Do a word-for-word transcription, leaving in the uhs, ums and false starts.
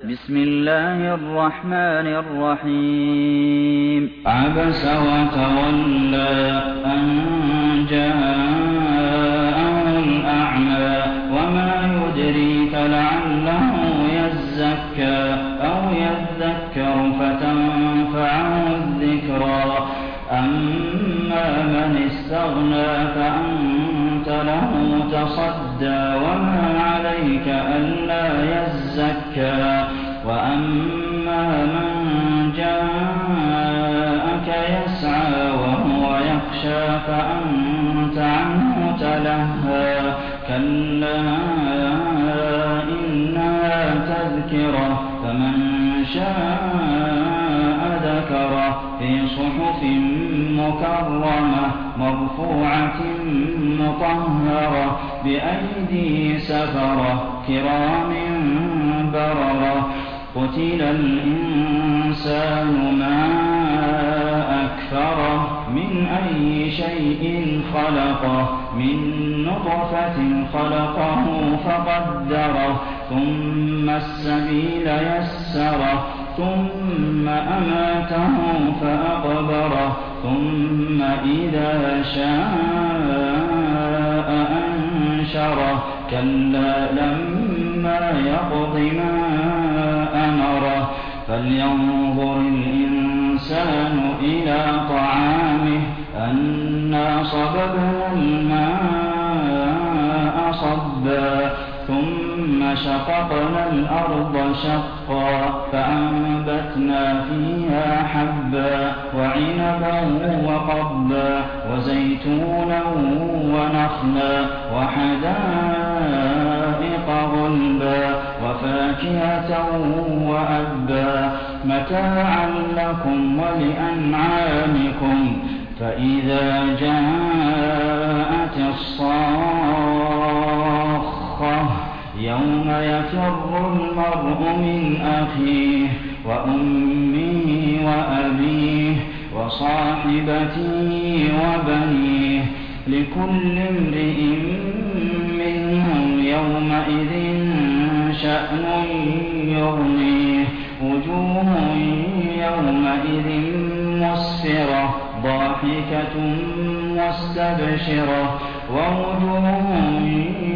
بسم الله الرحمن الرحيم عبس وتولى أن جاءه الأعمى وما يدريك لعله يزكى أو يذكر فتنفعه الذكرى أما من استغنى فأنت له تصدى وما عليك ألا يزكى وأما من جاءك يسعى وهو يخشى فأنت عنه تلهى كلا إنها تذكرة فمن شاء ذكره في صحف مكرمة مرفوعة مطهرة بأيدي سفرة كرام بررة قتل الإنسان ما أكفره من أي شيء خلقه من نطفة خلقه فقدره ثم السبيل يسره ثم أماته فأقبره ثم إذا شاء أنشره كلا لما يقض ما أمره فلينظر الإنسان إلى طعامه أنا صببنا الماء صبا ثم شققنا الأرض شقا فأنبتنا فيها حبا وعنبا وقبا وزيتونا ونخلا وحدائق غلبا وفاكهة وأبا متاعا لكم ولأنعامكم فإذا جاءت الصاخة يوم يفر المرء من أخيه وأمه وأبيه وصاحبته وبنيه لكل امرئ منهم يومئذ شأن يغنيه وجوه يومئذ مسفرة ضاحكة مستبشرة ووجوه